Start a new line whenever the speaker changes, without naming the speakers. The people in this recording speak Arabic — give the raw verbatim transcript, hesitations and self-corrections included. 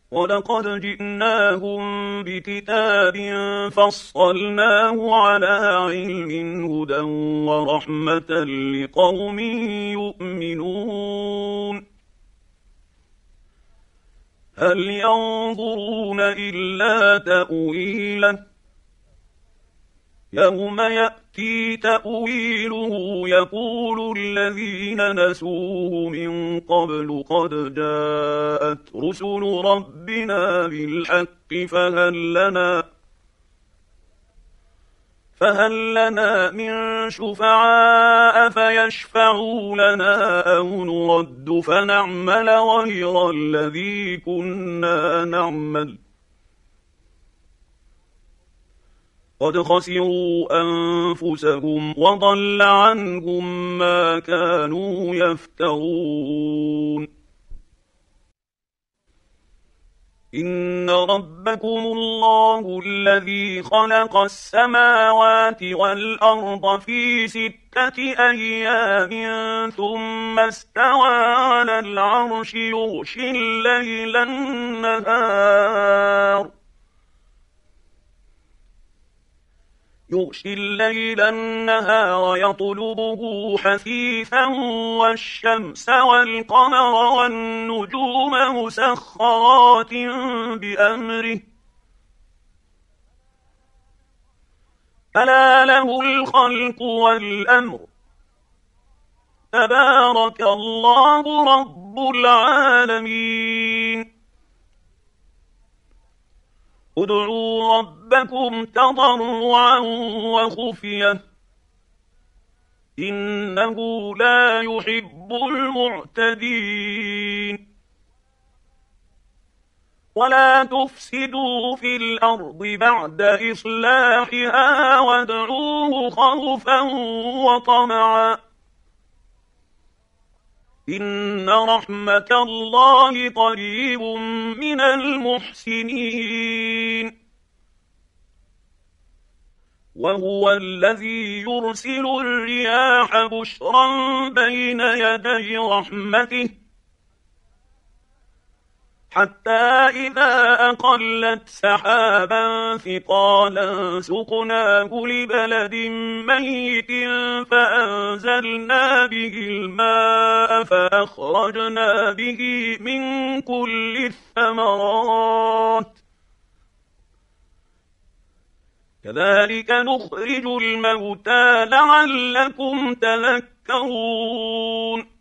ولقد جئناهم بكتاب فصلناه على علم هدى ورحمة لقوم يؤمنون هل ينظرون إلا تأويله يوم يأتي تأويله يقول الذين نسوه من قبل قد جاءت رسل ربنا بالحق فهل لنا فهل لنا من شفعاء فيشفعوا لنا أو نرد فنعمل غير الذي كنا نعمل قد خسروا أنفسهم وضل عنهم ما كانوا يفترون إن ربكم الله الذي خلق السماوات والأرض في ستة أيام ثم استوى على العرش يغشي الليل النهار يغشي الليل النهار يطلبه حثيثا والشمس والقمر والنجوم مسخرات بأمره ألا له الخلق والأمر تبارك الله رب العالمين ادعوا ربكم تضرعا وخفية إنه لا يحب المعتدين ولا تفسدوا في الأرض بعد إصلاحها وادعوه خوفا وطمعا إن رحمة الله قريب من المحسنين وهو الذي يرسل الرياح بشرا بين يدي رحمته حتى إذا أقلت سحابا ثقالا سقناه لبلد ميت فأنزلنا به الماء فأخرجنا به من كل الثمرات كذلك نخرج الموتى لعلكم تذكرون